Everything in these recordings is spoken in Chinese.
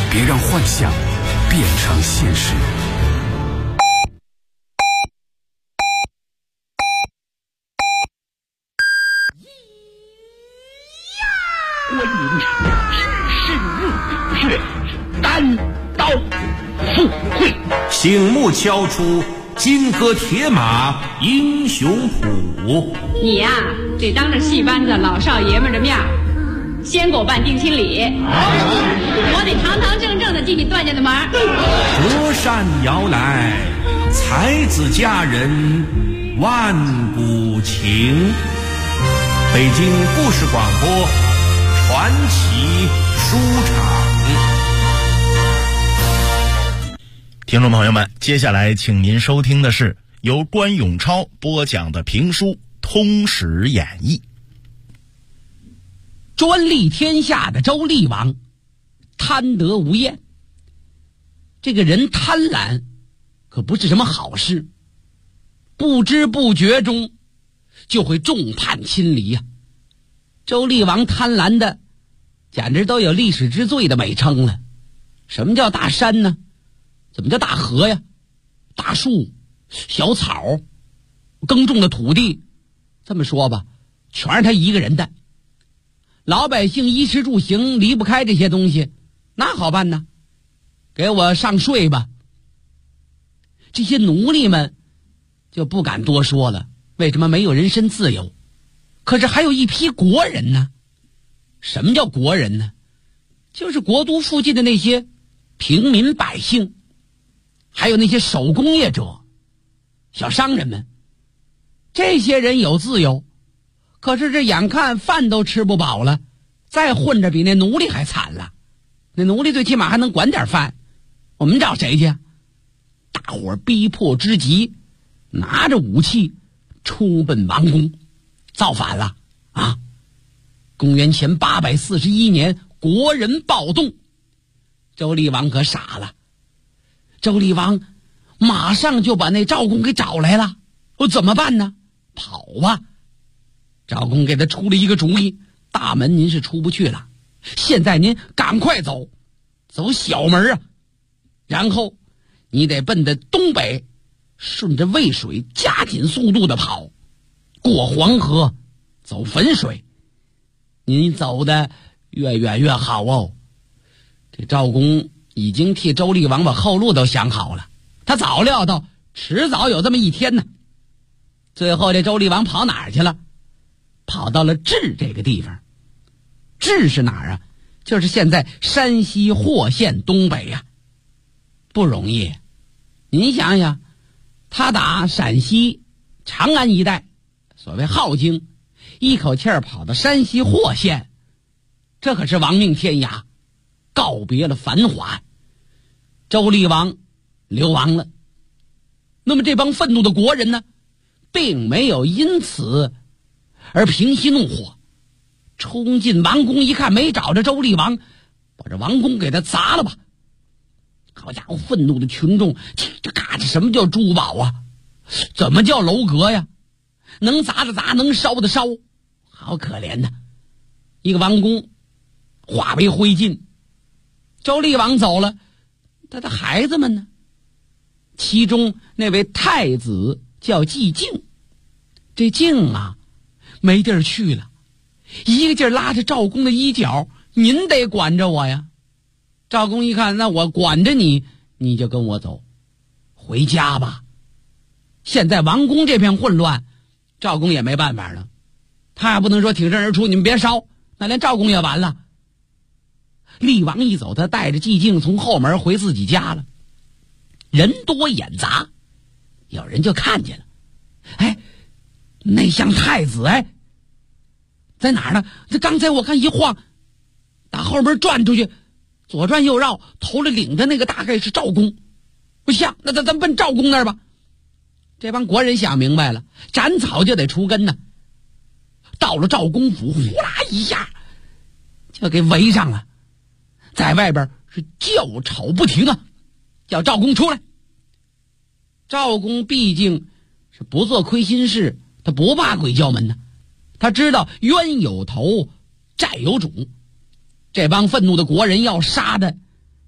别让幻想变成现实。 观音长是深入血，单刀赴会， 醒目敲出金戈铁马英雄谱。 你呀，得当着戏班子老少爷们的面先给我办定亲礼，我得堂堂正正的进你段家的门。 折扇摇来，才子佳人万古情。北京故事广播传奇书场。 听众朋友们，接下来请您收听的是由关永超播讲的评书《通史演义》。 专利天下的周厉王贪得无厌，这个人贪婪可不是什么好事，不知不觉中就会众叛亲离呀。周厉王贪婪的简直都有历史之最的美称了。什么叫大山呢？怎么叫大河呀？大树、小草、耕种的土地，这么说吧，全是他一个人的。老百姓衣食住行离不开这些东西，那好办呢，给我上税吧。这些奴隶们就不敢多说了，为什么没有人身自由？可是还有一批国人呢。什么叫国人呢？就是国都附近的那些平民百姓，还有那些手工业者、小商人们。这些人有自由，可是这眼看饭都吃不饱了，再混着比那奴隶还惨了。那奴隶最起码还能管点饭，我们找谁去？大伙儿逼迫之极，拿着武器出奔王宫，造反了啊！公元前841年，国人暴动，周厉王可傻了。周厉王马上就把那赵公给找来了，我怎么办呢？跑吧！赵公给他出了一个主意，大门您是出不去了，现在您赶快走小门啊，然后你得奔着东北，顺着渭水加紧速度的跑，过黄河，走汾水。您走的越远越好哦。这赵公已经替周厉王把后路都想好了，他早料到迟早有这么一天呢。最后这周厉王跑哪儿去了？跑到了治这个地方。治是哪儿啊？就是现在山西霍县东北呀。不容易，您想想，他打陕西长安一带，所谓镐京，一口气儿跑到山西霍县，这可是亡命天涯，告别了繁华。周厉王流亡了。那么这帮愤怒的国人呢，并没有因此而平息怒火，冲进王宫一看没找着周厉王，把这王宫给他砸了吧。好家伙，愤怒的群众这嘎吱，什么叫珠宝啊？怎么叫楼阁呀？能砸的砸，能烧的烧，好可怜呐！一个王宫化为灰烬。周厉王走了，他的孩子们呢？其中那位太子叫季敬，这敬啊没地儿去了，一个劲儿拉着赵公的衣角，您得管着我呀。赵公一看，那我管着你，你就跟我走，回家吧。现在王宫这片混乱，赵公也没办法了，他也不能说挺身而出，你们别烧，那连赵公也完了。厉王一走，他带着季敬从后门回自己家了。人多眼杂，有人就看见了，哎，那像太子，哎，在哪儿呢？这刚才我看一晃，打后门转出去，左转右绕，头里领着那个大概是赵公，不像，那咱奔赵公那儿吧。这帮国人想明白了，斩草就得除根呢。到了赵公府，呼啦一下就给围上了，在外边是叫吵不停啊，叫赵公出来。赵公毕竟是不做亏心事，他不怕鬼叫门呢，他知道冤有头债有主，这帮愤怒的国人要杀的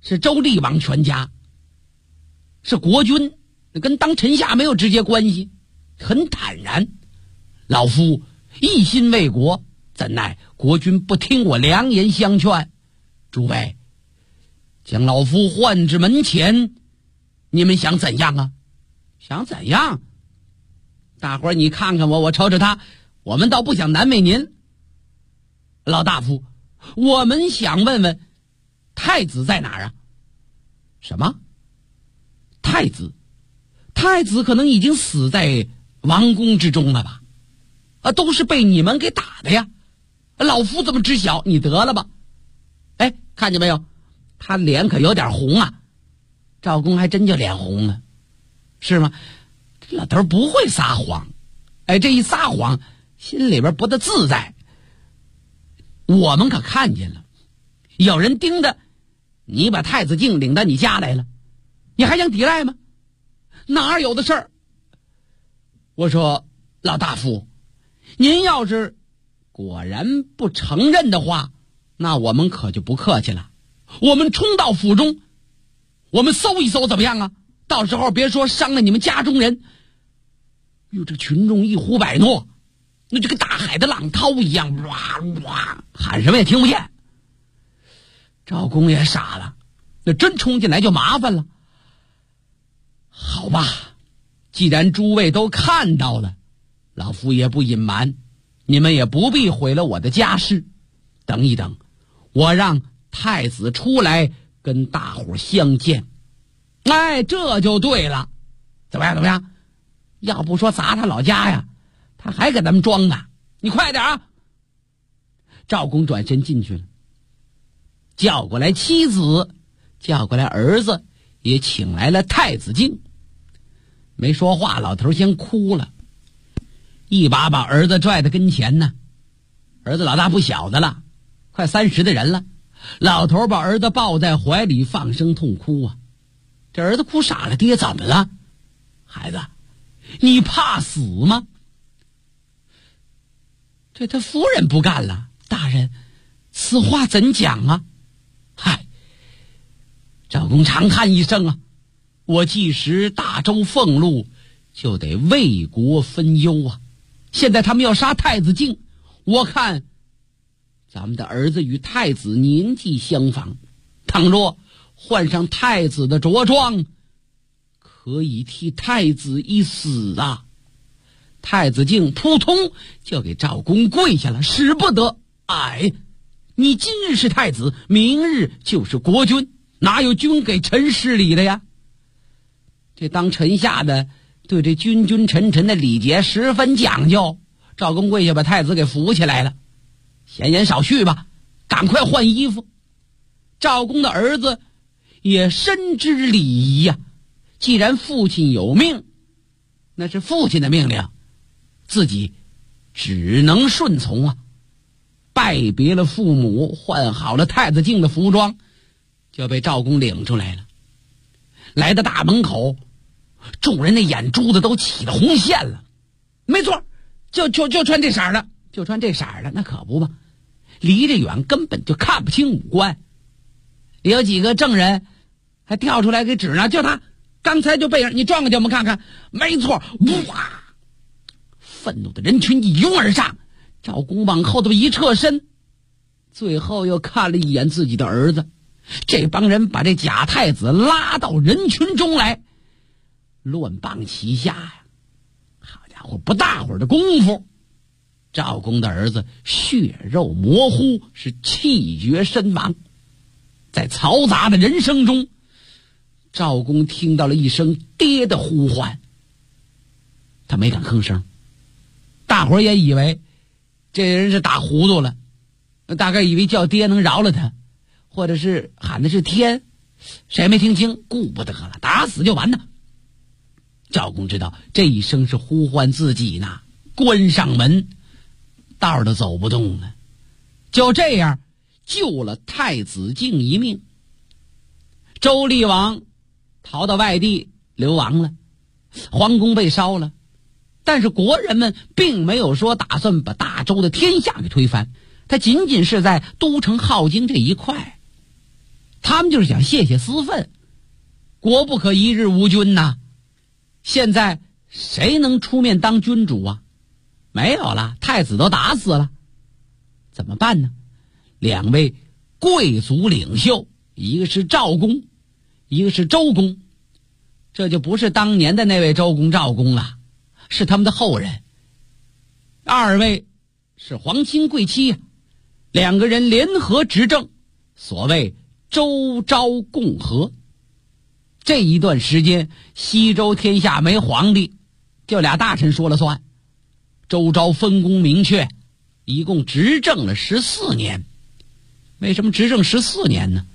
是周厉王全家，是国君，跟当臣下没有直接关系，很坦然。老夫一心为国，怎奈国君不听我良言相劝，诸位将老夫唤至门前，你们想怎样啊？想怎样？大伙儿你看看我瞅瞅他，我们倒不想难为您。老大夫，我们想问问太子在哪儿啊？什么？太子可能已经死在王宫之中了吧？都是被你们给打的呀！老夫怎么知晓？你得了吧？哎，看见没有？他脸可有点红啊！赵公还真就脸红了，是吗？这老头不会撒谎，哎，这一撒谎，心里边不得自在。我们可看见了，有人盯着你把太子敬领到你家来了，你还想抵赖吗？哪有的事儿？我说老大夫，您要是果然不承认的话，那我们可就不客气了。我们冲到府中，我们搜一搜怎么样啊？到时候别说伤了你们家中人。哟，这群众一呼百诺，那就跟大海的浪涛一样，哇哇，喊什么也听不见。赵公也傻了，那真冲进来就麻烦了。好吧，既然诸位都看到了，老夫也不隐瞒，你们也不必毁了我的家事。等一等，我让太子出来跟大伙相见。哎，这就对了。怎么样？要不说砸他老家呀，他还给咱们装呢。你快点啊！赵公转身进去了，叫过来妻子，叫过来儿子，也请来了太子敬。没说话，老头先哭了，一把把儿子拽到跟前呢。儿子老大不小的了，快30的人了。老头把儿子抱在怀里，放声痛哭啊。这儿子哭傻了，爹怎么了？孩子，你怕死吗？这他夫人不干了，大人，此话怎讲啊？嗨，赵公长叹一声啊，我既食大周俸禄，就得为国分忧啊。现在他们要杀太子敬，我看咱们的儿子与太子年纪相仿，倘若换上太子的着装，可以替太子一死啊。太子敬扑通就给赵公跪下了，使不得。哎，你今日是太子，明日就是国君，哪有君给臣失礼的呀？这当臣下的对这君君臣臣的礼节十分讲究。赵公跪下把太子给扶起来了，闲言少叙吧，赶快换衣服。赵公的儿子也深知礼仪呀，既然父亲有命，那是父亲的命令，自己只能顺从啊。拜别了父母，换好了太子敬的服装，就被赵公领出来了。来到大门口，众人的眼珠子都起了红线了。没错，就穿这色儿的，就穿这色儿的，那可不嘛。离着远根本就看不清五官。有几个证人还跳出来给指呢，就他刚才就背上，你转过去我们看看。没错，哇！愤怒的人群一拥而上，赵公往后头一侧身，最后又看了一眼自己的儿子。这帮人把这假太子拉到人群中来，乱棒齐下呀！好家伙，不大会儿的功夫，赵公的儿子血肉模糊，是气绝身亡。在嘈杂的人声中，赵公听到了一声爹的呼唤，他没敢吭声。大伙儿也以为这人是打糊涂了，大概以为叫爹能饶了他，或者是喊的是天，谁没听清，顾不得了，打死就完了。赵公知道这一声是呼唤自己呢，关上门，道都走不动了。就这样救了太子敬一命。周厉王逃到外地流亡了，皇宫被烧了，但是国人们并没有说打算把大周的天下给推翻，他仅仅是在都城镐京这一块。 他们就是想泄泄私愤。国不可一日无君呐，现在谁能出面当君主啊？没有了，太子都打死了，怎么办呢？两位贵族领袖，一个是赵公，一个是周公，这就不是当年的那位周公赵公了，是他们的后人。二位是皇亲贵戚呀，两个人联合执政，所谓周昭共和。这一段时间西周天下没皇帝，就俩大臣说了算。周昭分工明确，一共执政了14年。为什么执政14年呢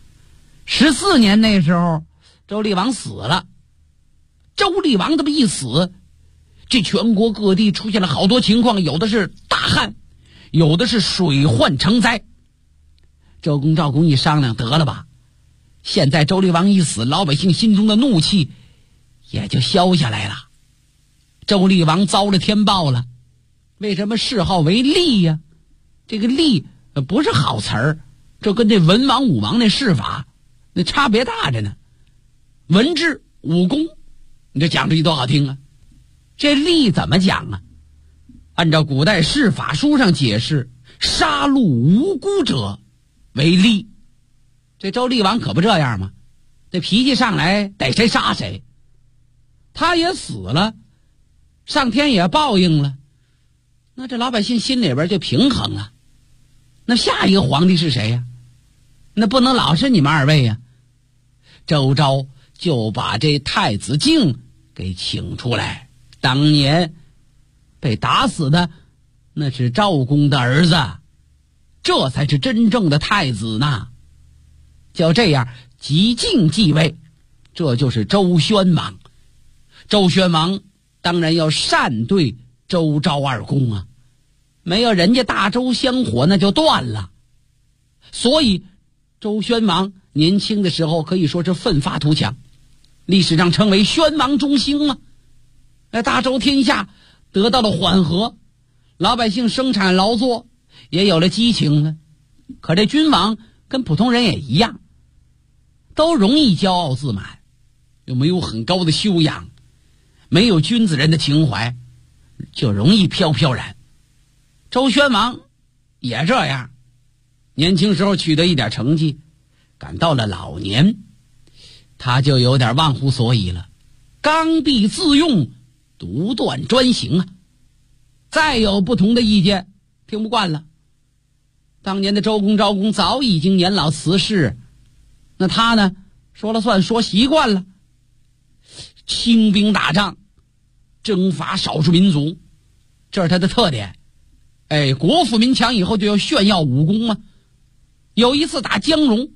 ？14年那时候周厉王死了。周厉王这么一死，这全国各地出现了好多情况，有的是大旱，有的是水患成灾。周公赵公一商量，得了吧，现在周厉王一死，老百姓心中的怒气也就消下来了。周厉王遭了天报了。为什么谥号为厉呀？这个厉不是好词儿，这跟这文王武王那谥法那差别大着呢。文治武功，你这讲出去多好听啊。这厉怎么讲啊？按照古代谥法书上解释，杀戮无辜者为厉。这周厉王可不这样吗？这脾气上来逮谁杀谁，他也死了，上天也报应了，那这老百姓心里边就平衡了。那下一个皇帝是谁呀？那不能老是你们二位呀。周昭就把这太子敬给请出来，当年被打死的那是赵公的儿子，这才是真正的太子呢。就这样即敬继位，这就是周宣王。周宣王当然要善对周昭二公啊，没有人家大周香火那就断了。所以周宣王年轻的时候可以说是奋发图强，历史上称为宣王中兴啊。大周天下得到了缓和，老百姓生产劳作也有了激情了。可这君王跟普通人也一样，都容易骄傲自满，又没有很高的修养，没有君子人的情怀，就容易飘飘然。周宣王也这样，年轻时候取得一点成绩，赶到了老年，他就有点忘乎所以了，刚愎自用，独断专行啊。再有不同的意见，听不惯了。当年的周公赵公早已经年老辞世，那他呢，说了算，说习惯了，轻兵打仗，征伐少数民族，这是他的特点。国富民强以后就要炫耀武功嘛。有一次打江戎，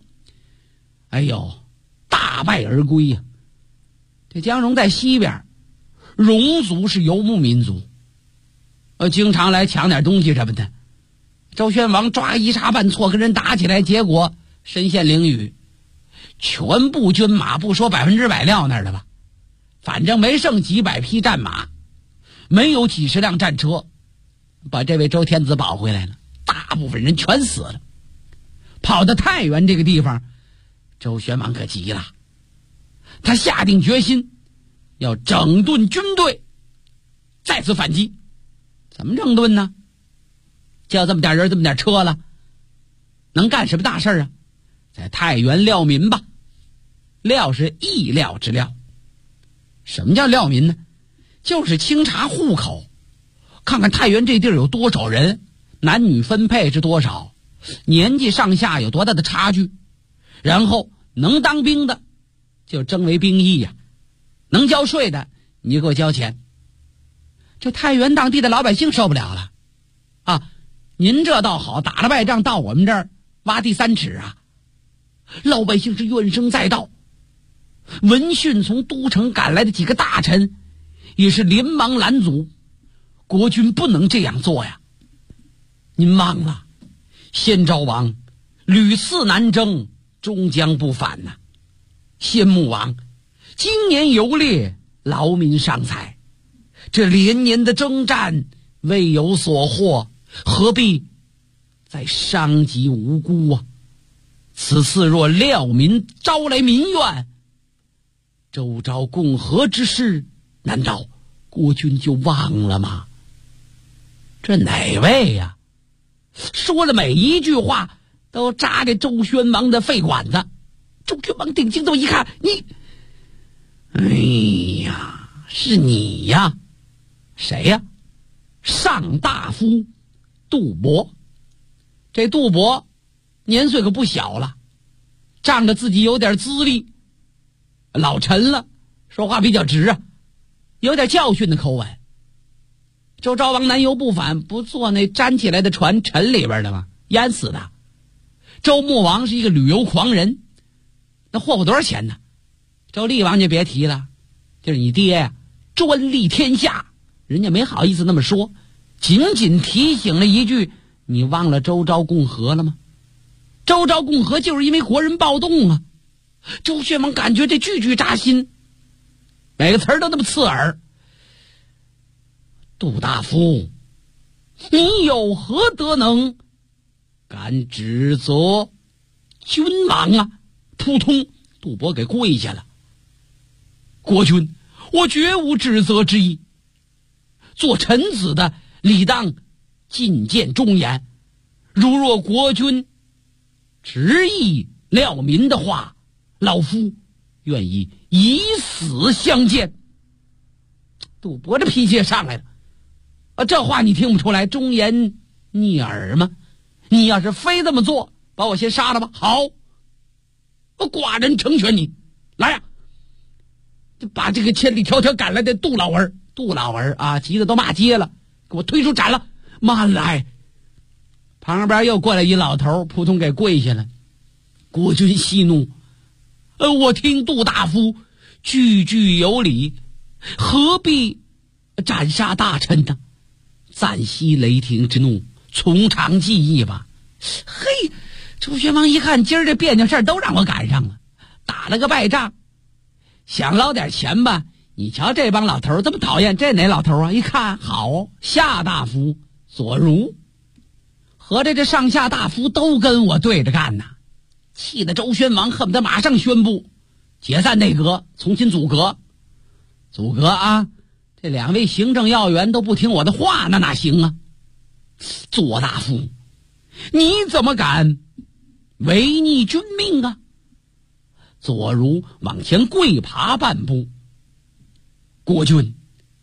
大败而归呀。这江戎在西边，戎族是游牧民族，经常来抢点东西什么的。周宣王抓一差半错跟人打起来，结果身陷囹圄，全部军马不说100%撂那儿了吧，反正没剩几百匹战马，没有几十辆战车，把这位周天子保回来了，大部分人全死了。跑到太原这个地方，周宣王可急了，他下定决心要整顿军队，再次反击。怎么整顿呢？就这么点人，这么点车了，能干什么大事啊？在太原料民吧。料是易料之料。什么叫料民呢？就是清查户口，看看太原这地儿有多少人，男女分配是多少，年纪上下有多大的差距，然后能当兵的就征为兵役呀，能交税的你就给我交钱。这太原当地的老百姓受不了了啊！您这倒好，打了败仗到我们这儿挖地3尺啊！老百姓是怨声载道，闻讯从都城赶来的几个大臣也是连忙拦阻，国君不能这样做呀！您忘了，先昭王屡次南征，终将不返呐。先穆王今年游猎，劳民伤财，这连年的征战未有所获，何必再伤及无辜啊？ 此次若廖民招来民怨，周昭共和之事，难道国君就忘了吗？这哪位呀？说的每一句话都扎这周宣王的肺管子。周宣王定睛都一看，你，哎呀，是你呀？谁呀？上大夫杜伯。这杜伯年岁可不小了，仗着自己有点资历，老陈了，说话比较直啊，有点教训的口吻。周昭王南游不返，不坐那粘起来的船沉里边的吗？淹死的。周穆王是一个旅游狂人，那霍霍多少钱呢？周厉王就别提了，就是你爹呀，专利天下，人家没好意思那么说，仅仅提醒了一句，你忘了周昭共和了吗？周昭共和就是因为国人暴动啊。周宣王感觉这句句扎心，每个词儿都那么刺耳。杜大夫，你有何德能敢指责君王啊？扑通，杜伯给跪下了。国君，我绝无指责之意，做臣子的理当进谏忠言，如若国君执意廖民的话，老夫愿意以死相见。杜伯这脾气也上来了啊，这话你听不出来忠言逆耳吗？你要是非这么做，把我先杀了吧。好，我寡人成全你。来呀，就把这个千里迢迢赶来的杜老儿啊，急得都骂街了，给我推出斩了。慢来！旁边又过来一老头，扑通给跪下了。国君息怒，我听杜大夫句句有理，何必斩杀大臣呢？暂息雷霆之怒，从长计议吧。嘿，周宣王一看，今儿这别扭事儿都让我赶上了，打了个败仗，想捞点钱吧。你瞧这帮老头这么讨厌，这哪老头啊？一看好，夏大夫左如，合着这上下大夫都跟我对着干呐！气得周宣王恨不得马上宣布解散内阁，重新组阁。组阁啊，这两位行政要员都不听我的话，那哪行啊？左大夫，你怎么敢违逆君命啊？左如往前跪爬半步。国君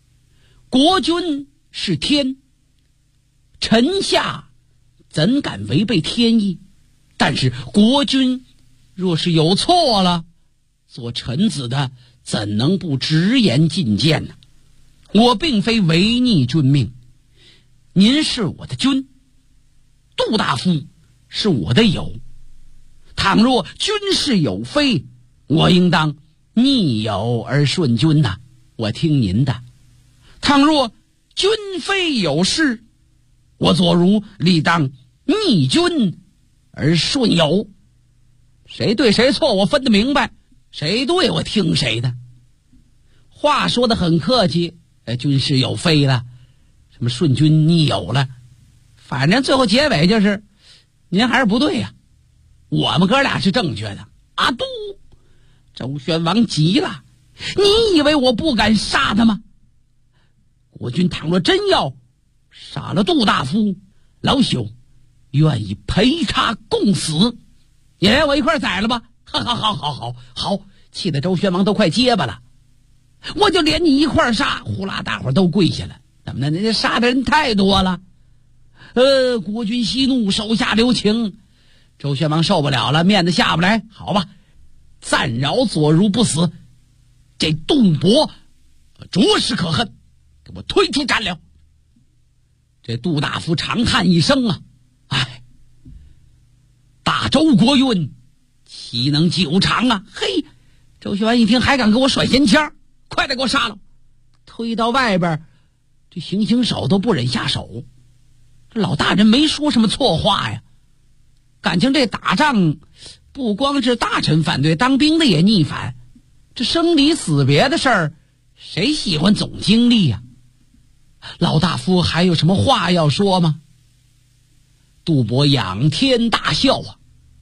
是天，臣下怎敢违背天意？但是国君若是有错了，做臣子的怎能不直言进谏呢？我并非违逆君命，您是我的君，杜大夫是我的友。倘若君事有非，我应当逆友而顺君呐，我听您的。倘若君非有事，我左如理当逆君而顺友。谁对谁错我分得明白，谁对我听谁的。话说得很客气，君事有非了，什么顺君逆友了，反正最后结尾就是您还是不对呀，我们哥俩是正确的。阿杜，周宣王急了，你以为我不敢杀他吗？国君倘若真要杀了杜大夫，老朽愿意陪他共死，你连我一块宰了吧。好，气得周宣王都快结巴了。我就连你一块杀，呼啦，大伙都跪下了。怎么的？人家杀的人太多了。国君息怒，手下留情。周宣王受不了了，面子下不来。好吧，暂饶左如不死。这杜伯着实可恨，给我推出斩了。这杜大夫长叹一声啊，哎，大周国运岂能久长啊？嘿，周宣王一听还敢给我甩闲枪，快点给我杀了！推到外边，这行刑手都不忍下手。这老大人没说什么错话呀，感情这打仗不光是大臣反对，当兵的也逆反。这生离死别的事儿，谁喜欢总经历呀？老大夫还有什么话要说吗？杜伯仰天大笑啊！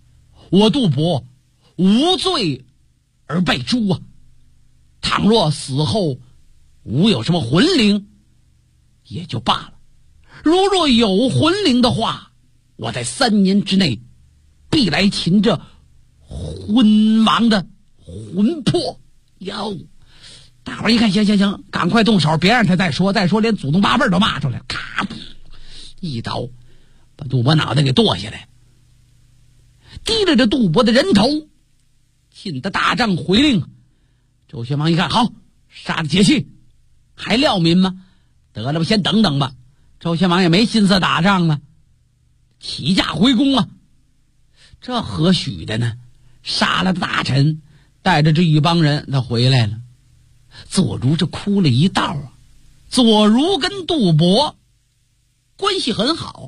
我杜伯无罪而被诛啊！倘若死后无有什么魂灵也就罢了，如若有魂灵的话，我在3年之内必来擒这昏王的魂魄。哟，大伙儿一看，行，赶快动手，别让他再说连祖宗八辈都骂出来。咔，一刀把杜伯脑袋给剁下来，提着这杜伯的人头，进的大帐回令。周宣王一看，好，杀了解气，还料民吗？得了吧，先等等吧。周宣王也没心思打仗了，起驾回宫啊。这何许的呢？杀了大臣，带着这一帮人他回来了。左如这哭了一道啊。左如跟杜伯关系很好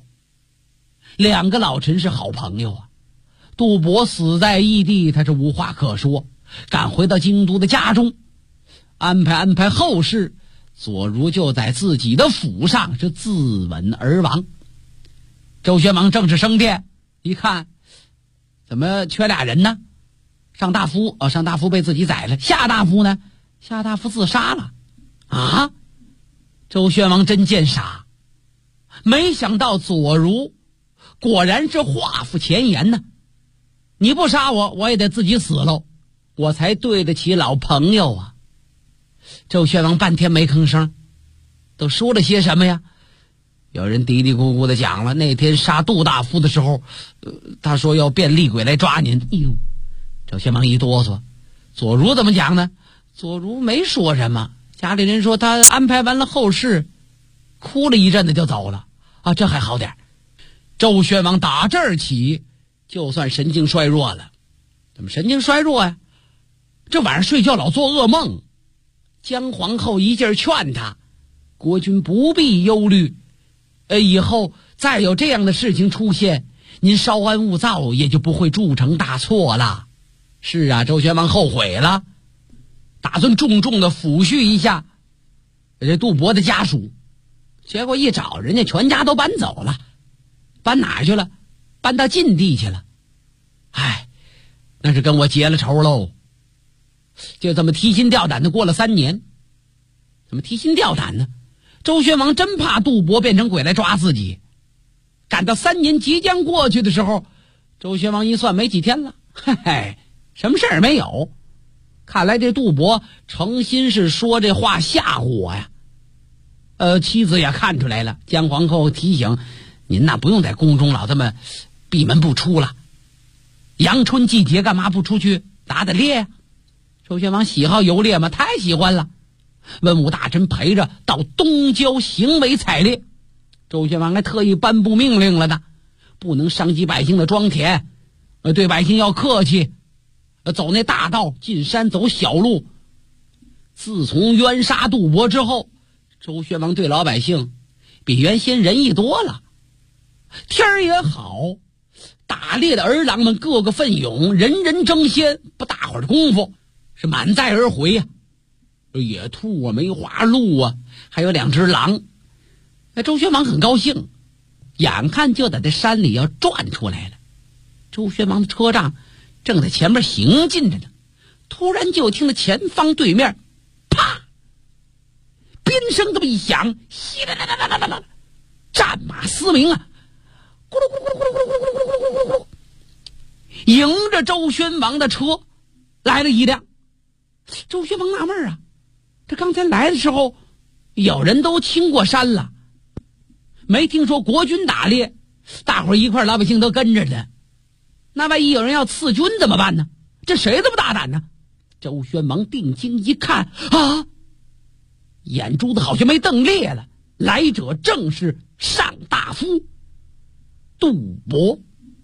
，2个老臣是好朋友啊。杜伯死在异地，他是无话可说，赶回到京都的家中，安排后事。左如就在自己的府上是自刎而亡。周宣王正式升殿，一看怎么缺俩人呢？上大夫被自己宰了，下大夫呢？下大夫自杀了啊！周宣王真见傻，没想到左如果然是画符前言呢。你不杀我，我也得自己死喽，我才对得起老朋友啊。周宣王半天没吭声，都说了些什么呀？有人嘀嘀咕咕的讲了，那天杀杜大夫的时候，他说要变厉鬼来抓您。哎呦，周宣王一哆嗦。左如怎么讲呢？左如没说什么，家里人说他安排完了后事，哭了一阵子就走了啊，这还好点。周宣王打这儿起就算神经衰弱了。怎么神经衰弱呀？这晚上睡觉老做噩梦。姜皇后一劲儿劝他，国君不必忧虑，以后再有这样的事情出现，您稍安勿躁，也就不会铸成大错了。是啊，周宣王后悔了，打算重重的抚恤一下这杜伯的家属。结果一找，人家全家都搬走了。搬哪儿去了？搬到晋地去了。哎，那是跟我结了仇喽。就这么提心吊胆的过了3年。怎么提心吊胆呢？周宣王真怕杜伯变成鬼来抓自己。赶到3年即将过去的时候，周宣王一算没几天了，嘿嘿，什么事儿没有。看来这杜伯诚心是说这话吓唬我呀。妻子也看出来了，姜皇后提醒您呐，不用在宫中老这么闭门不出了。阳春季节干嘛不出去打猎呀？周宣王喜好游猎吗？太喜欢了。文武大臣陪着到东郊行为采猎。周宣王还特意颁布命令了呢，不能伤及百姓的庄田，对百姓要客气，走那大道，进山走小路。自从冤杀杜伯之后，周宣王对老百姓比原先仁义多了。天儿也好，打猎的儿郎们个个奋勇，人人争先，不大会儿的功夫是满载而回呀。野兔啊，梅花鹿啊，还有2只狼。周宣王很高兴，眼看就在这山里要转出来了。周宣王的车仗正在前面行进着呢，突然就听到前方对面啪，鞭声这么一响，稀啦啦啦啦啦啦，战马嘶鸣啊，咕噜咕噜咕噜咕噜咕噜咕噜咕噜咕噜咕噜，迎着周宣王的车来了一辆。周宣王纳闷啊，这刚才来的时候有人都清过山了，没听说国军打猎，大伙一块老百姓都跟着的，那万一有人要刺军怎么办呢？这谁这么大胆呢？周宣王定睛一看啊，眼珠子好像没瞪裂了，来者正是上大夫杜伯。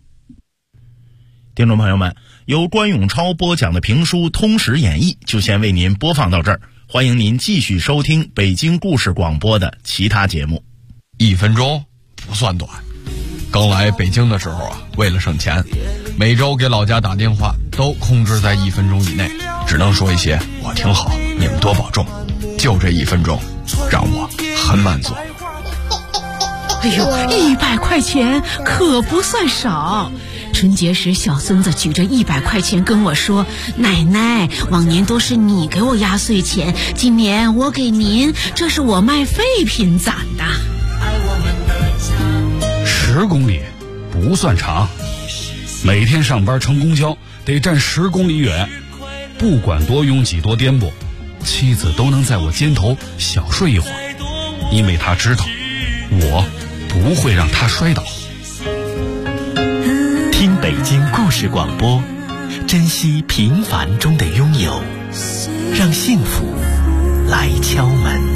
听众朋友们，由关永超播讲的评书《通史演义》就先为您播放到这儿，欢迎您继续收听北京故事广播的其他节目。 1分钟不算短，刚来北京的时候啊，为了省钱，每周给老家打电话都控制在1分钟以内，只能说一些我挺好，你们多保重，就这1分钟让我很满足。 哎呦，100块钱可不算少， 春节时小孙子举着100块钱跟我说，奶奶，往年都是你给我压岁钱，今年我给您，这是我卖废品攒的。 10公里不算长，每天上班乘公交得站10公里远，不管多拥挤多颠簸，妻子都能在我肩头小睡一会儿，因为她知道我不会让她摔倒。 听北京故事广播，珍惜平凡中的拥有，让幸福来敲门。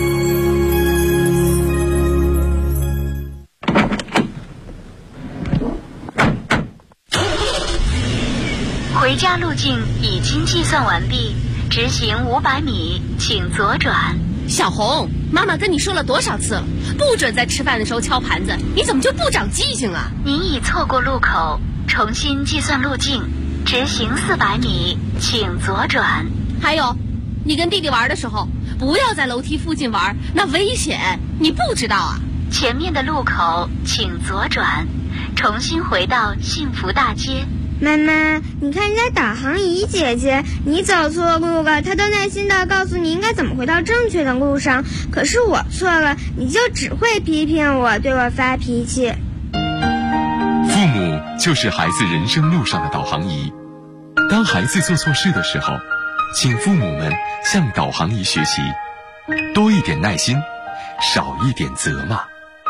回家路径已经计算完毕，直行500米，请左转。 小红，妈妈跟你说了多少次了，不准在吃饭的时候敲盘子，你怎么就不长记性啊？ 您已错过路口，重新计算路径，直行400米，请左转。 还有，你跟弟弟玩的时候，不要在楼梯附近玩，那危险，你不知道啊？ 前面的路口请左转，重新回到幸福大街。 妈妈，你看人家导航仪姐姐，你走错路了，她都耐心地告诉你应该怎么回到正确的路上。可是我错了，你就只会批评我，对我发脾气。 父母就是孩子人生路上的导航仪。当孩子做错事的时候，请父母们向导航仪学习，多一点耐心，少一点责骂。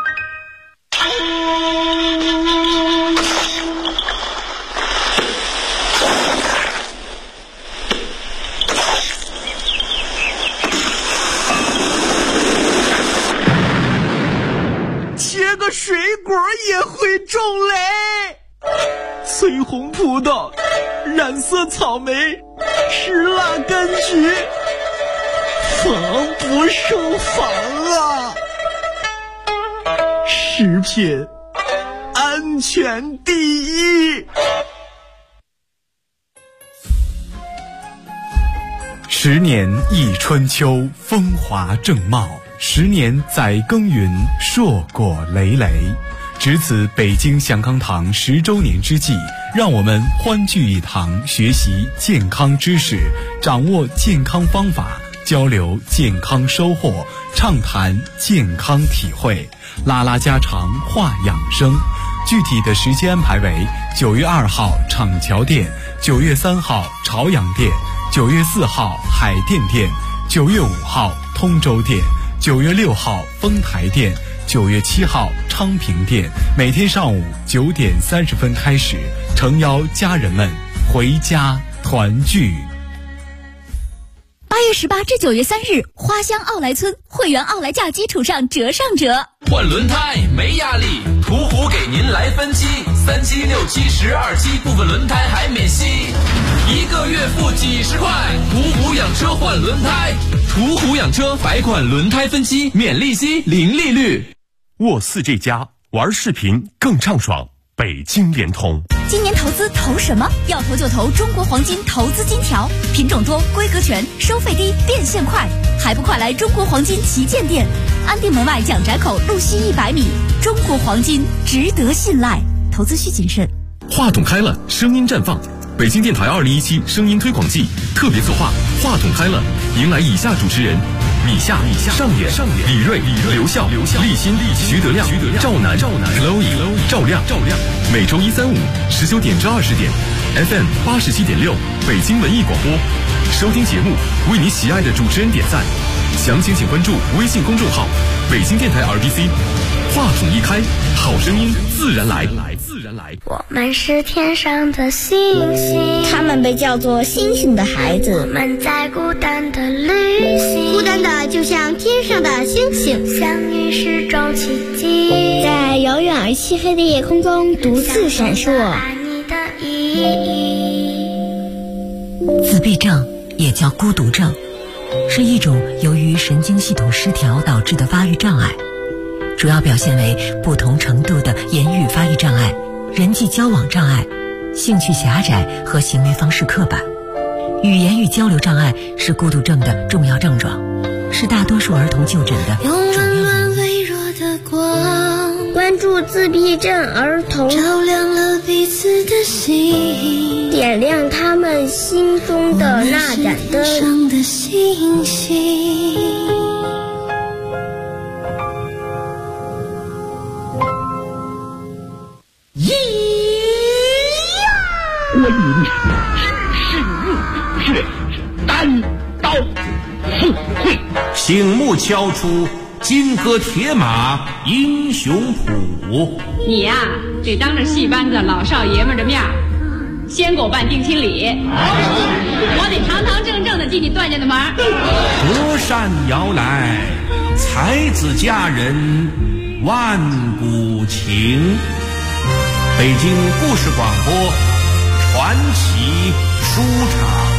切个水果也会中雷，翠红葡萄，染色草莓，吃辣柑橘，防不胜防啊！食品安全第一。 10年忆春秋，风华正茂；10年载耕耘，硕果累累。值此北京祥康堂10周年之际，让我们欢聚一堂，学习健康知识，掌握健康方法，交流健康收获，畅谈健康体会，拉拉家常话养生。具体的时间安排为9月2号厂桥店，9月3号朝阳店，9月4号海淀店，9月5号通州店，9月6号丰台店，9月7号昌平店，每天上午9点30分开始，诚邀家人们回家团聚。 8月18至9月3日，花乡奥莱村会员奥莱价基础上折上折， 换轮胎没压力，途虎给您来分期，3期、6期、12期，部分轮胎还免息，1个月付几十块。途虎养车换轮胎，途虎养车百款轮胎分期，免利息，零利率。 沃4G+玩视频更畅爽，北京联通。 今年投资投什么？要投就投中国黄金投资金条，品种多，规格全，收费低，变现快，还不快来中国黄金旗舰店，安定门外蒋宅口路西100米。中国黄金值得信赖，投资需谨慎。 话筒开了，声音绽放。北京电台2017声音推广季特别策划话筒开了，迎来以下主持人：米夏、上演、李锐、刘笑、立新、徐德亮、赵楠、Chloe、赵亮。每周1、3、519点至20点 ，FM 87.6北京文艺广播。收听节目，为你喜爱的主持人点赞。详情请关注微信公众号“北京电台 RDC”。话筒一开，好声音自然来。 我们是天上的星星， 他们被叫做星星的孩子。 我们在孤单的旅行， 孤单的就像天上的星星， 相遇是种奇迹， 在遥远而漆黑的夜空中独自闪烁。 爱你的意义。 自闭症也叫孤独症，是一种由于神经系统失调导致的发育障碍，主要表现为不同程度的言语发育障碍、人际交往障碍、兴趣狭窄和行为方式刻板。语言与交流障碍是孤独症的重要症状，是大多数儿童就诊的主要原因。 微弱的光， 关关注自闭症儿童， 照亮了彼此的心， 点亮他们心中的那盏灯。 上的星星。 观音是日月，单刀赴会，醒目敲出金戈铁马英雄谱。 你呀，得当着戏班子老少爷们的面先给我办定亲礼，我得堂堂正正的进你段家的门。 隔山遥来，才子佳人万古情。北京故事广播传奇书场。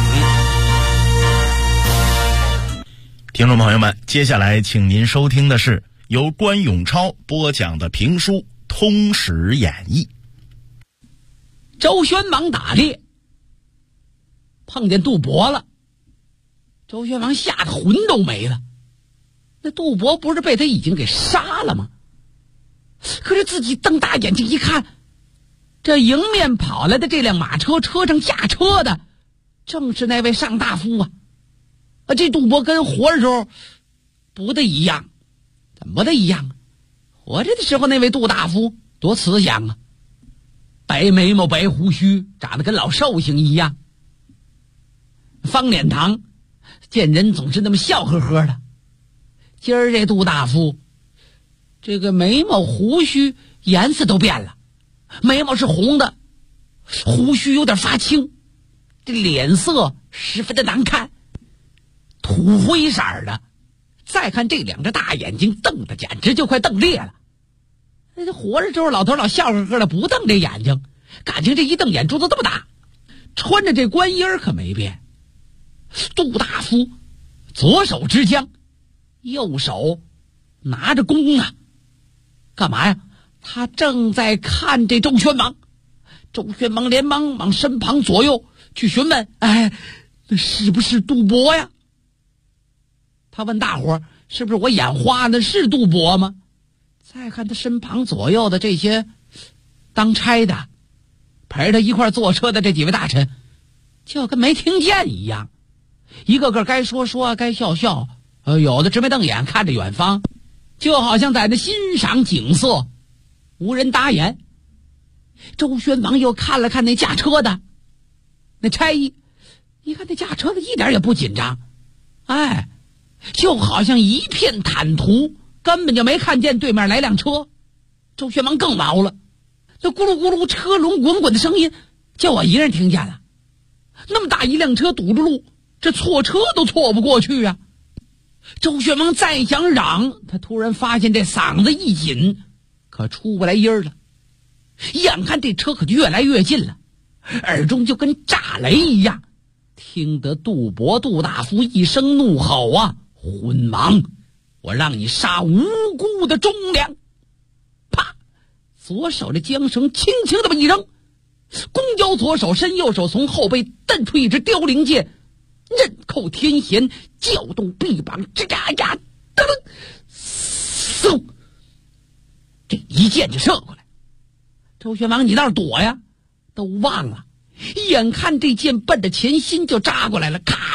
听众朋友们，接下来请您收听的是由关永超播讲的评书《通史演义》。 周宣王打猎碰见杜伯了，周宣王吓得魂都没了。那杜伯不是被他已经给杀了吗？可是自己瞪大眼睛一看，这迎面跑来的这辆马车，车上驾车的正是那位上大夫啊！这杜伯跟活着时候不的一样，怎么的一样？活着的时候那位杜大夫多慈祥啊，白眉毛白胡须，长得跟老寿星一样，方脸膛，见人总是那么笑呵呵的。今儿这杜大夫这个眉毛胡须颜色都变了，眉毛是红的，胡须有点发青，这脸色十分的难看，土灰色的。再看这两只大眼睛瞪的简直就快瞪裂了。那活着之后老头老笑呵呵的，不瞪这眼睛，感情这一瞪眼珠子这么大。穿着这官衣可没变。杜大夫左手持枪，右手拿着弓啊，干嘛呀？他正在看这周宣王。周宣王连忙往身旁左右去询问，哎，那是不是杜伯呀？他问大伙儿，是不是我眼花那是杜伯吗？再看他身旁左右的这些当差的陪着他一块坐车的这几位大臣，就跟没听见一样，一个个该说说，该笑笑，有的直眉瞪眼看着远方，就好像在那欣赏景色，无人答言。周宣王又看了看那驾车的那差役，一看那驾车的一点也不紧张，哎，就好像一片坦途，根本就没看见对面来辆车。周宣王更毛了，那咕噜咕噜车轮滚滚的声音就我一人听见了，那么大一辆车堵着路，这错车都错不过去啊。周宣王再想嚷，他突然发现这嗓子一紧，可出不来音儿了。眼看这车可就越来越近了，耳中就跟炸雷一样，听得杜伯杜大夫一声怒吼啊，昏王，我让你杀无辜的忠良！啪，左手的缰绳轻轻的一扔，弓腰左手伸右手从后背蹬出一支凋零箭，刃扣天弦，叫动臂膀，吱呀呀，噔噔，嗖，这一箭就射过来。周宣王，你倒是躲呀，都忘了，眼看这箭奔着前心就扎过来了，咔，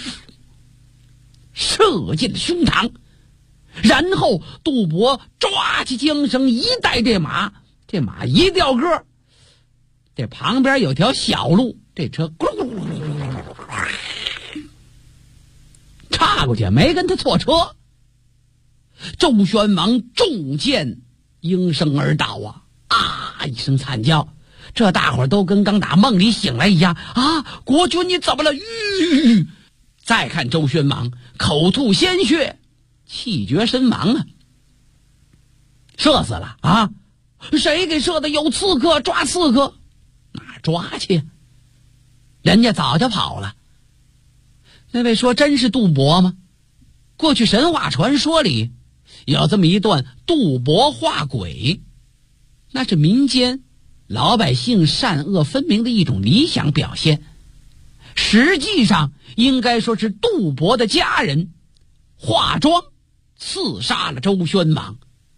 射进了胸膛。然后杜伯抓起缰绳一带这马一掉个，这旁边有条小路，这车咕噜咕噜咕噜插过去，没跟他错车。周宣王中箭应声而倒啊，一声惨叫，这大伙都跟刚打梦里醒来一样啊！国君你怎么了？再看周宣王口吐鲜血，气绝身亡啊！射死了啊！谁给射的？有刺客，抓刺客！哪抓去？人家早就跑了。那位说真是杜伯吗？过去神话传说里有这么一段杜伯画鬼，那是民间老百姓善恶分明的一种理想表现。实际上应该说是杜伯的家人化妆刺杀了周宣王。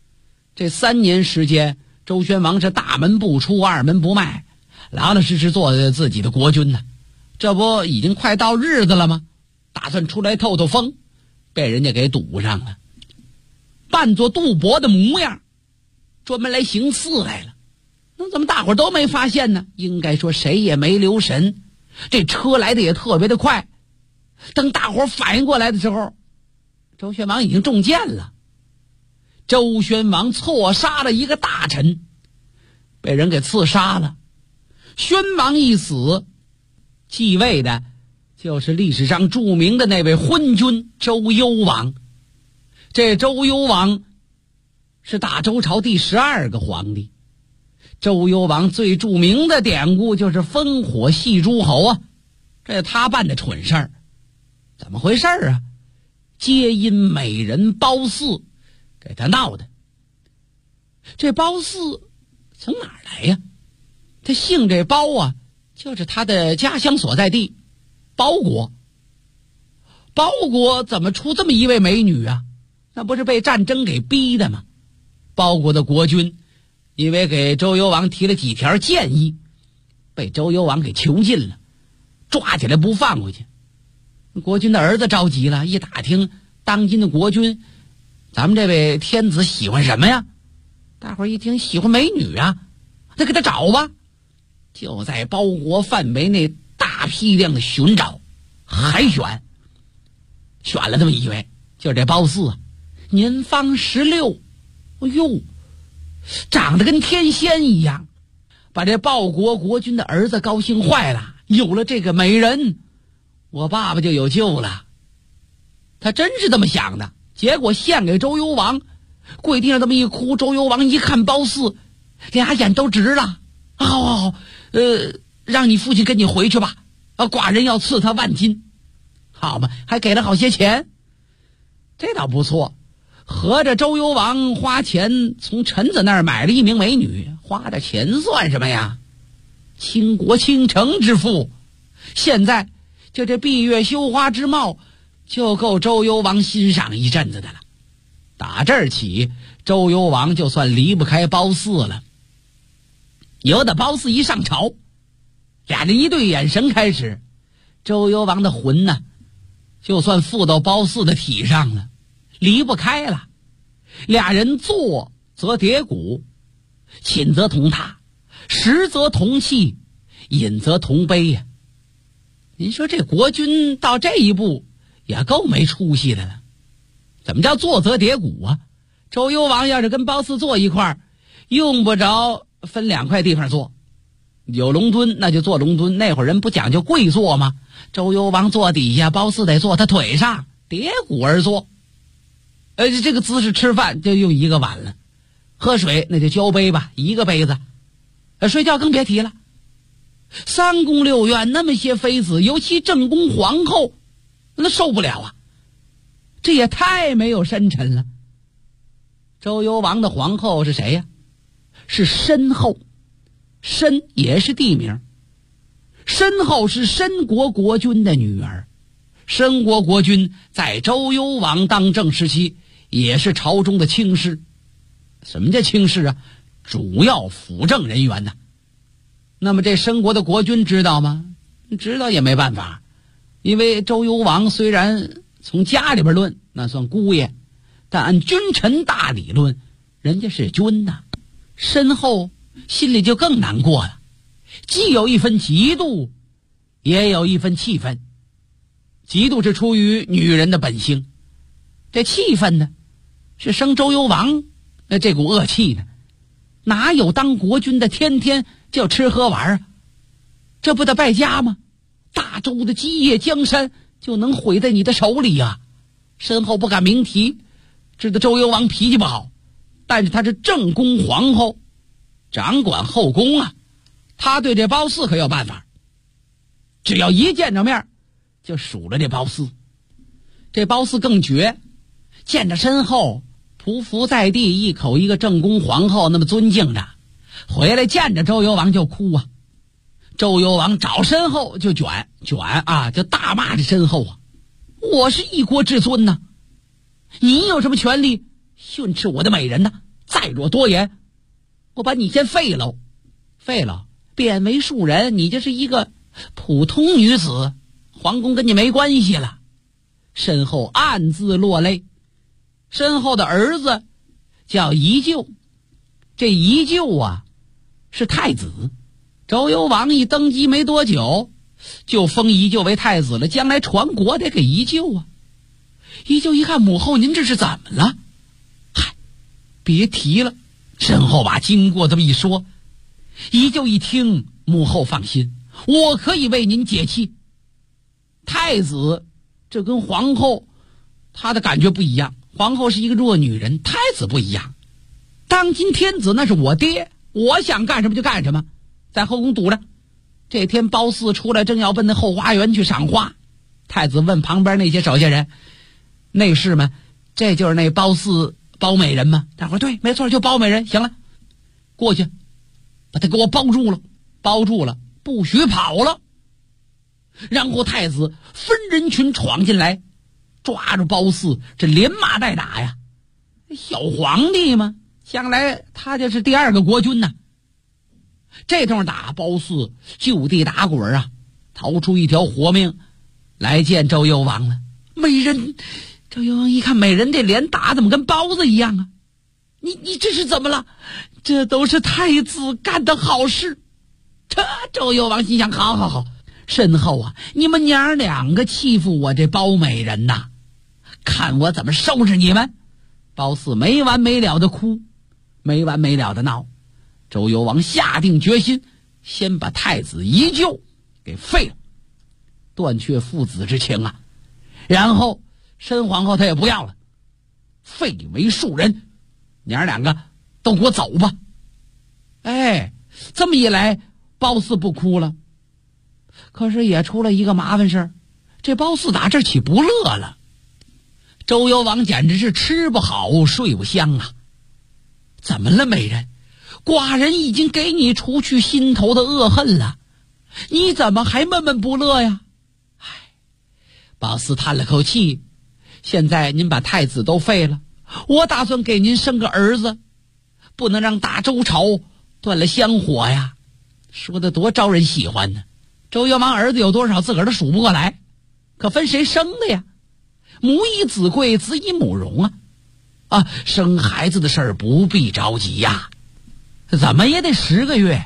这3年时间，周宣王是大门不出，二门不迈，老老实实做自己的国君呢。这不已经快到日子了吗？打算出来透透风，被人家给堵上了，扮作杜伯的模样，专门来行刺来了。那怎么大伙都没发现呢？应该说谁也没留神，这车来的也特别的快。等大伙反应过来的时候，周宣王已经中箭了。周宣王错杀了一个大臣，被人给刺杀了。宣王一死，继位的就是历史上著名的那位昏君周幽王。这周幽王是大周朝第12个皇帝。周幽王最著名的典故就是烽火戏诸侯啊，这是他办的蠢事儿。怎么回事啊？皆因美人褒姒给他闹的。这褒姒从哪儿来呀？他姓这褒啊，就是他的家乡所在地褒国。褒国怎么出这么一位美女啊？那不是被战争给逼的吗？褒国的国君因为给周幽王提了几条建议，被周幽王给囚禁了，抓起来不放回去。国君的儿子着急了，一打听当今的国君，咱们这位天子喜欢什么呀？大伙儿一听喜欢美女啊，那给他找吧。就在褒国范围内大批量的寻找海选，选了这么一位，就是这褒姒啊，年方16，哎呦，长得跟天仙一样，把这报国国君的儿子高兴坏了。有了这个美人，我爸爸就有救了。他真是这么想的。结果献给周幽王，跪地上这么一哭，周幽王一看褒姒，俩眼都直了。好，让你父亲跟你回去吧，寡人要赐他万金。好嘛，还给了好些钱。这倒不错，合着周幽王花钱从臣子那儿买了一名美女，花的钱算什么呀？倾国倾城之富，现在就这闭月羞花之貌，就够周幽王欣赏一阵子的了。打这儿起，周幽王就算离不开褒姒了。由得褒姒一上朝，俩人一对眼神开始，周幽王的魂呢，就算附到褒姒的体上了，离不开了。俩人坐则叠骨，寝则同榻，食则同气，饮则同杯呀。您说这国君到这一步也够没出息的了。怎么叫坐则叠骨啊？周幽王要是跟褒姒坐一块儿，用不着分2块地方坐，有龙墩那就坐龙墩。那会儿人不讲究跪坐吗？周幽王坐底下，褒姒得坐他腿上，叠骨而坐。这个姿势吃饭就用一个碗了，喝水那就交杯吧，一个杯子。睡觉更别提了。3宫6院那么些妃子，尤其正宫皇后，那受不了啊，这也太没有深沉了。周幽王的皇后是谁呀？是申后。申也是地名，申后是申国国君的女儿。申国国君在周幽王当政时期也是朝中的卿士。什么叫卿士啊？主要辅政人员呢。那么这申国的国君知道吗？知道也没办法，因为周幽王虽然从家里边论那算姑爷，但按君臣大理论，人家是君呐。申后心里就更难过了，既有一分嫉妒，也有一分气愤。嫉妒是出于女人的本性，这气愤呢，是生周幽王这股恶气呢。哪有当国君的天天就吃喝玩啊？这不得败家吗？大周的基业江山就能毁在你的手里啊！申后不敢明提，知道周幽王脾气不好，但是他是正宫皇后，掌管后宫啊，他对这褒姒可有办法。只要一见着面就数了这褒姒。这褒姒更绝，见着申后匍匐在地，一口一个正宫皇后那么尊敬着，回来见着周幽王就哭啊。周幽王找申后就卷啊，就大骂这申后啊，我是一国之尊呐，你有什么权利训斥我的美人呢？ 再若多言，我把你先废了，贬为庶人，你就是一个普通女子，皇宫跟你没关系了。身后暗自落泪。身后的儿子叫宜臼，这宜臼啊是太子。周幽王一登基没多久，就封宜臼为太子了，将来传国得给宜臼啊。宜臼一看，母后您这是怎么了？嗨，别提了。身后把经过这么一说，宜臼一听，母后放心，我可以为您解气。太子这跟皇后她的感觉不一样，皇后是一个弱女人，太子不一样。当今天子那是我爹，我想干什么就干什么，在后宫堵着。这天褒姒出来，正要奔那后花园去赏花，太子问旁边那些手下人，内侍们，这就是那褒姒包美人吗？大伙对，没错，就包美人。行了，过去把他给我包住了，不许跑了。然后太子分人群闯进来，抓住褒姒，这连骂带打呀。小皇帝嘛，将来他就是第二个国君呐。这通打，褒姒就地打滚啊，逃出一条活命，来见周幽王了。美人，周幽王一看美人这脸打怎么跟包子一样啊？你这是怎么了？这都是太子干的好事。这周幽王心想，好，身后啊，你们娘两个欺负我这包美人呐，看我怎么收拾你们。褒姒没完没了的哭，没完没了的闹。周幽王下定决心，先把太子宜臼给废了，断绝父子之情啊。然后申皇后她也不要了，废为庶人，娘两个都给我走吧。哎，这么一来，褒姒不哭了。可是也出了一个麻烦事，这褒姒打这起不乐了。周幽王简直是吃不好睡不香啊！怎么了，美人？寡人已经给你除去心头的恶恨了，你怎么还闷闷不乐呀？唉，褒姒叹了口气，现在您把太子都废了，我打算给您生个儿子，不能让大周朝断了香火呀。说的多招人喜欢呢。周幽王儿子有多少自个儿都数不过来，可分谁生的呀？母以子贵，子以母荣啊！生孩子的事儿不必着急呀，怎么也得10个月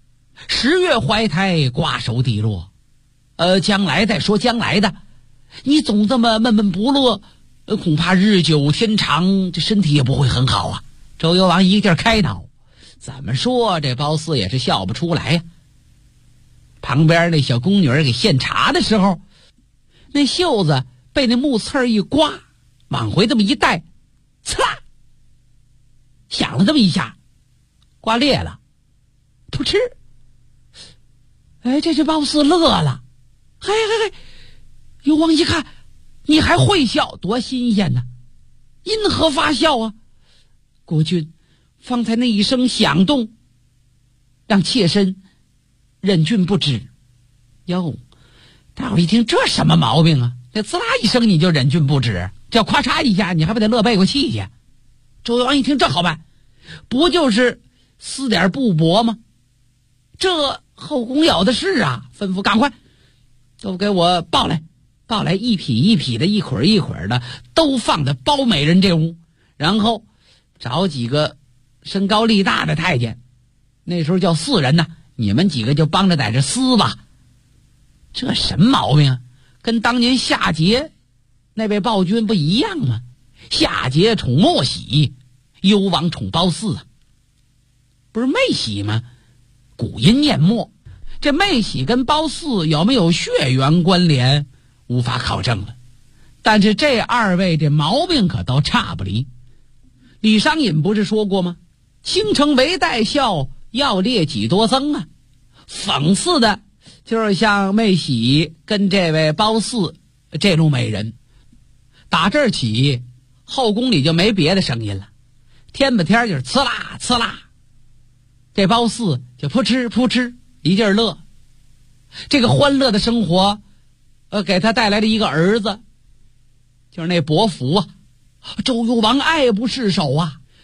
，10月怀胎，瓜熟蒂落。将来再说将来的，你总这么闷闷不乐，恐怕日久天长，这身体也不会很好啊。周幽王一个劲儿开导，怎么说这褒姒也是笑不出来呀。旁边那小宫女儿给献茶的时候，那袖子被那木刺一刮，往回这么一带，呲啦响了这么一下，刮裂了，噗嗤。哎，这只褒姒乐了，嘿，幽王一看你还会笑，多新鲜呢，因何发笑啊？国君方才那一声响动，让妾身忍俊不止。哟，大伙一听，这什么毛病啊？这滋啦一声你就忍俊不止，这咔嚓一下你还不得乐背过气去？周幽王一听，这好办，不就是撕点布帛吗？这后宫有的是啊，吩咐赶快都给我抱来一匹一匹的，一捆一捆的，都放在包美人这屋，然后找几个身高力大的太监，那时候叫4人呢，你们几个就帮着在这撕吧。这什么毛病啊？跟当年夏桀那位暴君不一样吗？夏桀宠莫喜，幽王宠褒姒啊，不是妹喜吗？古音念墨，这妹喜跟褒姒有没有血缘关联无法考证了，但是这2位这毛病可都差不离。李商隐不是说过吗？倾城为代笑，要猎几多增啊。讽刺的就是像妹喜跟这位褒姒这路美人，打这儿起后宫里就没别的声音了，天不天就是呲啦呲啦，这褒姒就扑哧扑哧一劲儿乐。这个欢乐的生活给他带来了一个儿子，就是那伯服啊。周幽王爱不释手啊，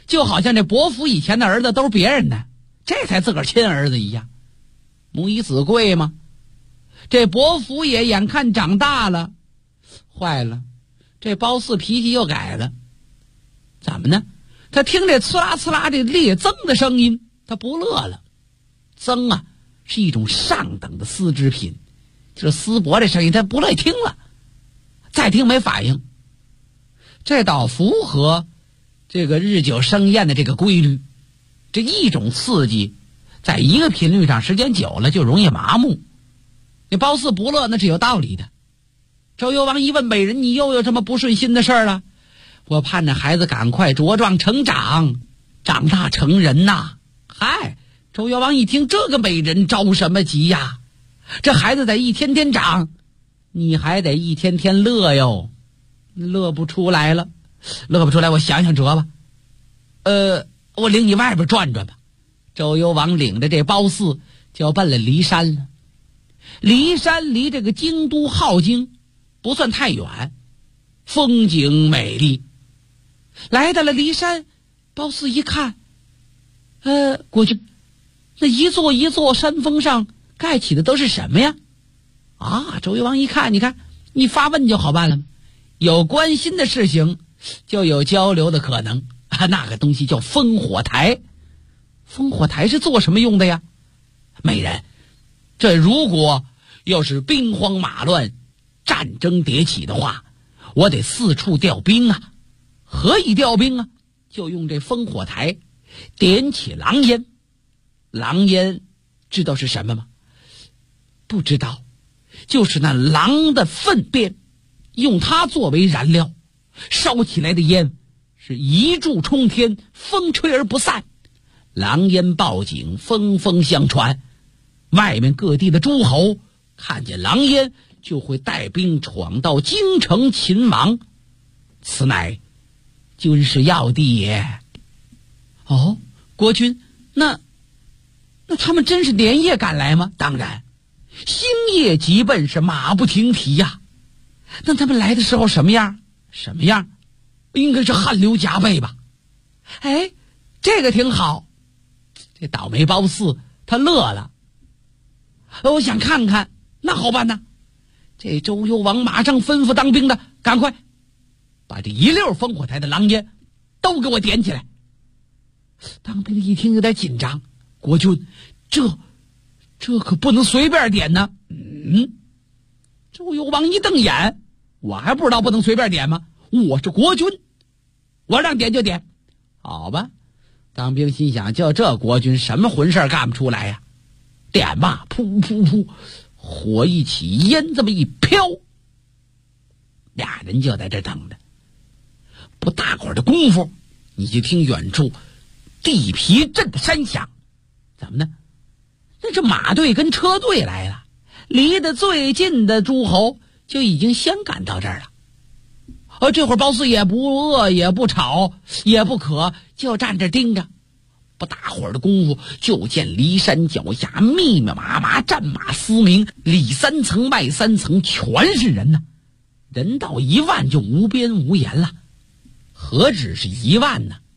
就好像这伯父以前的儿子都是别人的，这才自个儿亲儿子一样。母以子贵嘛。这伯父也眼看长大了，坏了，这包四脾气又改了。怎么呢？他听这呲啦呲啦这裂增的声音，他不乐了。增啊，是一种上等的丝织品，就是丝帛这声音他不乐意听了，再听没反应。这倒符合这个日久生厌的这个规律。这一种刺激在一个频率上时间久了就容易麻木。你包四不乐那是有道理的。周幽王一问美人，你又有什么不顺心的事儿了？我盼着孩子赶快茁壮成长，长大成人呐。嗨，周幽王一听，这个美人着什么急呀？这孩子得一天天长，你还得一天天乐哟。乐不出来了，乐不出来，我想想辙吧。我领你外边转转吧。周幽王领着这包四就奔了骊山了。骊山离这个京都镐京不算太远，风景美丽。来到了骊山，包四一看，过去那一座一座山峰上盖起的都是什么呀？啊，周幽王一看，你看你发问就好办了，有关心的事情就有交流的可能。那个东西叫烽火台。烽火台是做什么用的呀？美人，这如果要是兵荒马乱，战争迭起的话，我得四处调兵啊。何以调兵啊？就用这烽火台点起狼烟。狼烟知道是什么吗？不知道，就是那狼的粪便，用它作为燃料，烧起来的烟是一柱冲天，风吹而不散。狼烟报警，风风相传，外面各地的诸侯看见狼烟就会带兵闯到京城擒王，此乃军事要地也。哦，国君，那他们真是连夜赶来吗？当然，星夜急奔，是马不停蹄呀。那他们来的时候什么样？什么样？应该是汗流浃背吧。哎，这个挺好。这倒霉包四他乐了。我想看看，那好办呐。这周幽王马上吩咐当兵的，赶快把这一溜烽火台的狼烟都给我点起来。当兵的一听有点紧张，国君，这可不能随便点呢。周幽王一瞪眼，我还不知道不能随便点吗？我是国君，我让点就点。好吧，当兵心想，就这国君什么混事干不出来呀？点吧，噗噗噗，火一起，烟这么一飘，俩人就在这等着。不大会儿的功夫，你就听远处地皮震的山响。怎么呢？那是马队跟车队来了，离得最近的诸侯就已经先赶到这儿了。这会儿包四也不饿也不吵也不渴，就站着盯着。不大会儿的功夫，就见骊山脚下密密麻麻战马嘶鸣，里三层外三层全是人呐，人到1万就无边无沿了。何止是1万呢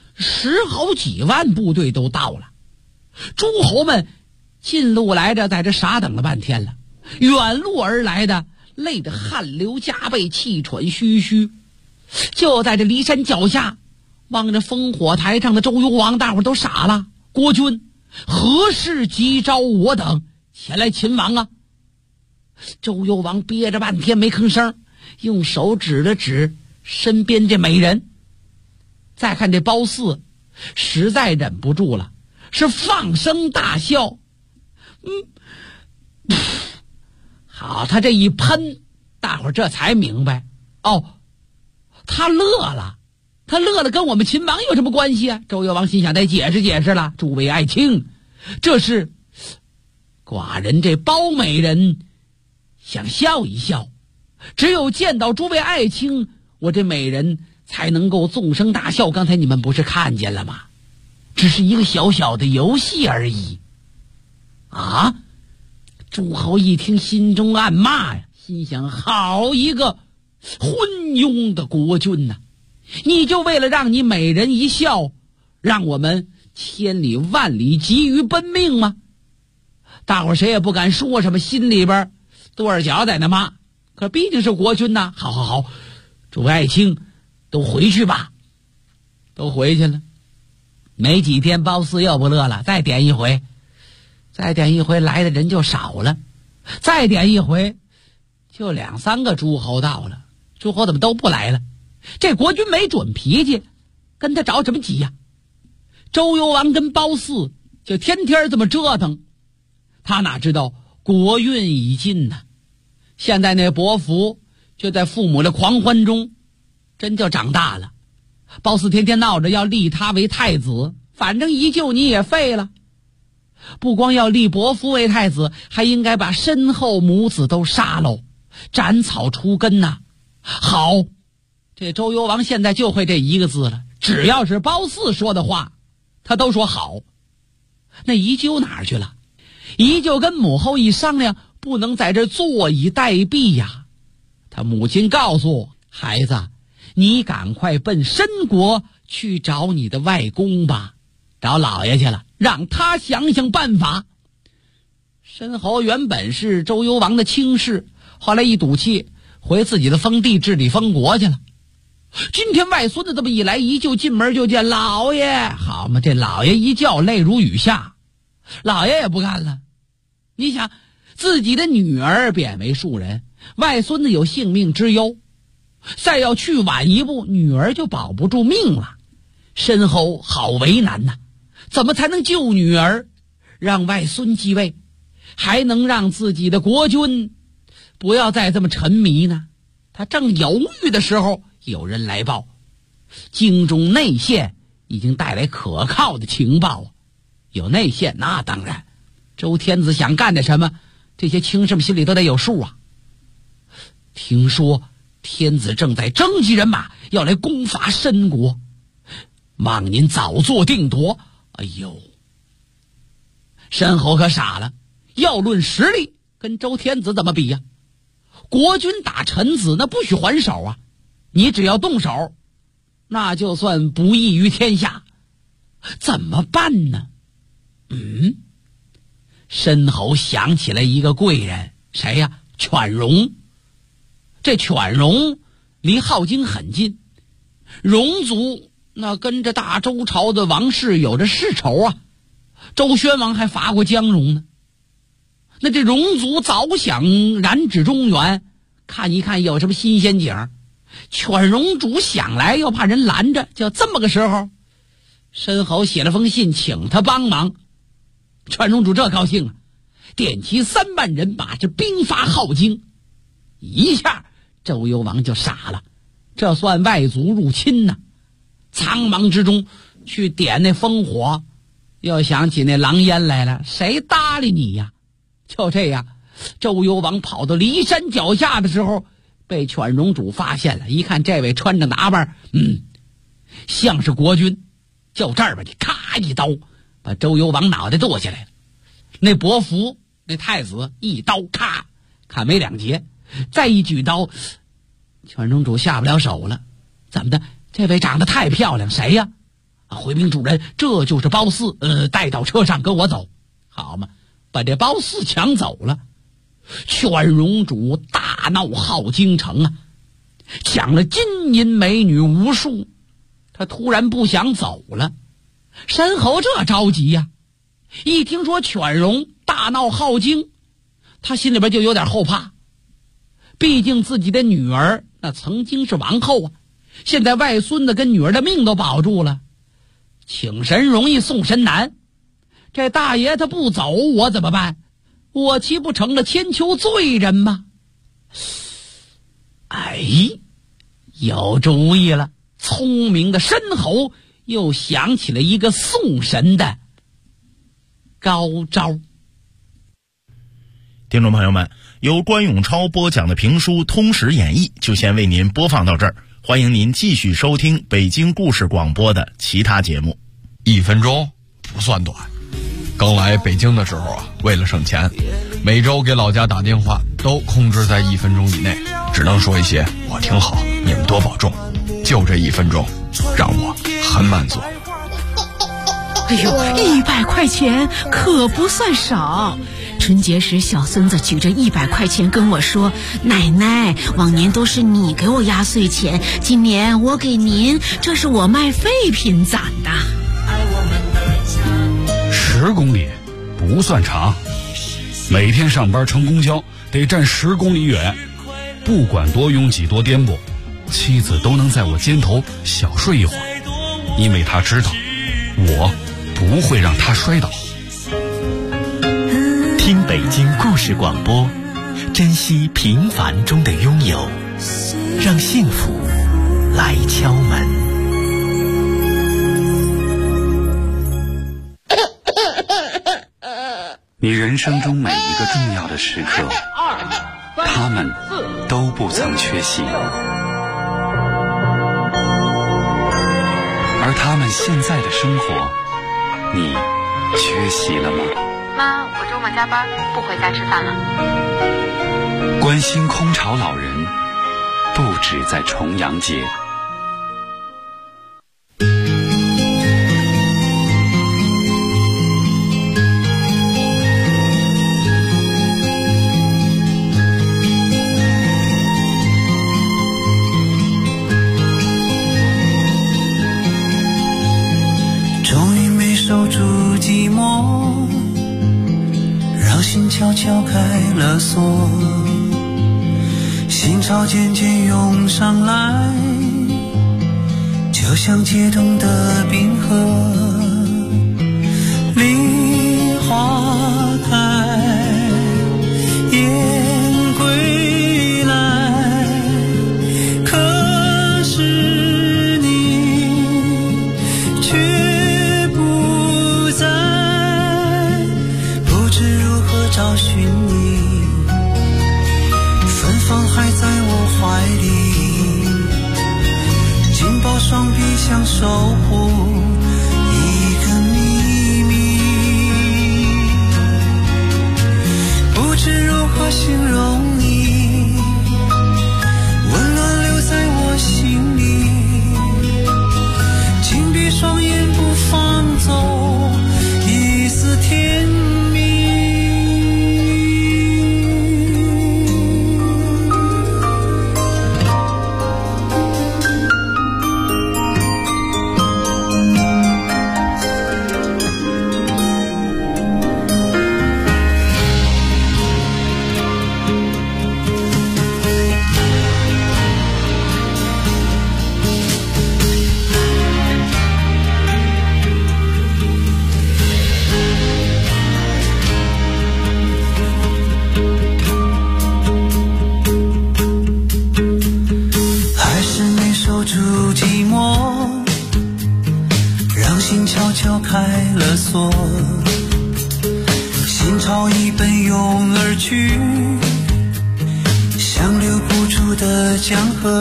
，10好几万部队都到了。诸侯们近路来的在这傻等了半天了，远路而来的累得汗流浃背，气喘吁吁。就在这骊山脚下望着烽火台上的周幽王，大伙都傻了。国君，何事急召我等前来擒王啊？周幽王憋着半天没吭声，用手指了指身边这美人。再看这包四实在忍不住了，是放声大笑。好，他这一喷，大伙这才明白，他乐了。他乐了，跟我们秦王有什么关系啊？周幽王心想，得解释解释了。诸位爱卿，这是寡人这包美人想笑一笑，只有见到诸位爱卿，我这美人才能够纵声大笑。刚才你们不是看见了吗？只是一个小小的游戏而已。啊！诸侯一听，心中暗骂呀，心想：好一个昏庸的国君呐！你就为了让你美人一笑， 让我们千里万里急于奔命吗？大伙谁也不敢说什么，心里边跺着脚在那骂。可毕竟是国军呐，好，诸位爱卿都回去吧。都回去了。没几天包四又不乐了，再点一回来的人就少了，再点一回就2、3个诸侯到了。诸侯怎么都不来了？这国军没准脾气，跟他着什么急呀？周幽王跟包四就天天这么折腾，他哪知道国运已尽呢？现在那伯服就在父母的狂欢中真就长大了。包四天天闹着要立他为太子，反正一救你也废了。不光要立伯服为太子，还应该把身后母子都杀喽，斩草除根呐。好，这周幽王现在就会这一个字了，只要是包四说的话他都说好。那宜臼哪儿去了？宜臼跟母后一商量，不能在这坐以待毙呀。他母亲告诉孩子，你赶快奔申国去找你的外公吧，找老爷去了，让他想想办法。申侯原本是周幽王的卿士，后来一赌气回自己的封地治理封国去了。今天外孙子这么一来，宜臼进门就见老爷，好嘛，这老爷一叫泪如雨下。老爷也不干了，你想自己的女儿贬为庶人，外孙子有性命之忧，再要去晚一步，女儿就保不住命了。申侯好为难呐，怎么才能救女儿，让外孙继位，还能让自己的国君不要再这么沉迷呢？他正犹豫的时候，有人来报，京中内线已经带来可靠的情报。有内线，那当然周天子想干点什么，这些卿士们心里都得有数啊。听说天子正在征集人马，要来攻伐申国，望您早做定夺。哎呦，申侯可傻了，要论实力跟周天子怎么比呀？国君打臣子那不许还手啊，你只要动手，那就算不义于天下。怎么办呢？申侯想起来一个贵人，谁呀？犬戎。这犬戎离镐京很近，戎族那跟着大周朝的王室有着世仇啊，周宣王还伐过江戎呢。那这戎族早想染指中原，看一看有什么新鲜景。犬戎主想来又怕人拦着，就这么个时候，申侯写了封信请他帮忙。犬戎主这高兴啊，点齐3万人马，这兵发镐京。一下周幽王就傻了，这算外族入侵呢。苍茫之中去点那烽火，又想起那狼烟来了，谁搭理你呀？就这样，周幽王跑到骊山脚下的时候，被犬戎主发现了。一看这位穿着打扮，像是国君，就这儿吧，你咔一刀把周幽王脑袋剁下来了。那伯服那太子一刀咔砍没2截，再一举刀，犬戎主下不了手了。怎么的？这位长得太漂亮，谁呀？回禀主人，这就是包四，带到车上跟我走。好嘛，把这包四抢走了。犬戎主大闹镐京城啊，抢了金银美女无数，他突然不想走了。申侯这着急呀，一听说犬戎大闹镐京，他心里边就有点后怕。毕竟自己的女儿那曾经是王后啊，现在外孙子跟女儿的命都保住了，请神容易送神难，这大爷他不走我怎么办？我岂不成了千秋罪人吗？哎，有主意了！聪明的申侯又想起了一个送神的高招。 听众朋友们，由关永超播讲的评书《通史演义》就先为您播放到这儿，欢迎您继续收听北京故事广播的其他节目。 1分钟不算短。刚来北京的时候啊，为了省钱，每周给老家打电话都控制在1分钟以内，只能说一些我挺好，你们多保重，就这1分钟让我很满足。 哎呦，100块钱可不算少。春节时，小孙子举着100块钱跟我说：“奶奶，往年都是你给我压岁钱，今年我给您，这是我卖废品攒的。 ”10公里不算长，每天上班乘公交得站10公里远，不管多拥挤多颠簸，妻子都能在我肩头小睡一会儿，因为她知道我不会让她摔倒。 听北京故事广播，珍惜平凡中的拥有，让幸福来敲门。 你人生中每一个重要的时刻，他们都不曾缺席，而他们现在的生活，你缺席了吗？ 妈，我周末加班，不回家吃饭了。 关心空巢老人，不止在重阳节。 终于没守住寂寞，让心悄悄开了锁，心潮渐渐涌上来，就像解冻的冰河。梨花开，雁归来，可是你却不在，不知如何找寻你，芬芳还在我怀里，紧抱双臂想守护一个秘密，不知如何形容你，温暖留在我心里，紧闭双眼不放走一丝甜蜜。还是没守住寂寞，让心悄悄开了锁，心潮已奔涌而去，像留不住的江河，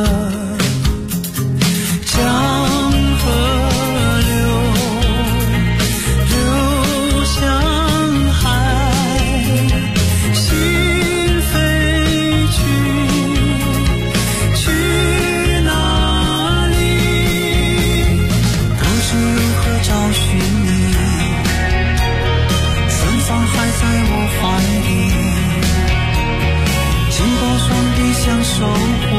江河流向海，心飞去哪里？不知如何找寻你，芬芳还在我怀里，紧抱双臂想守护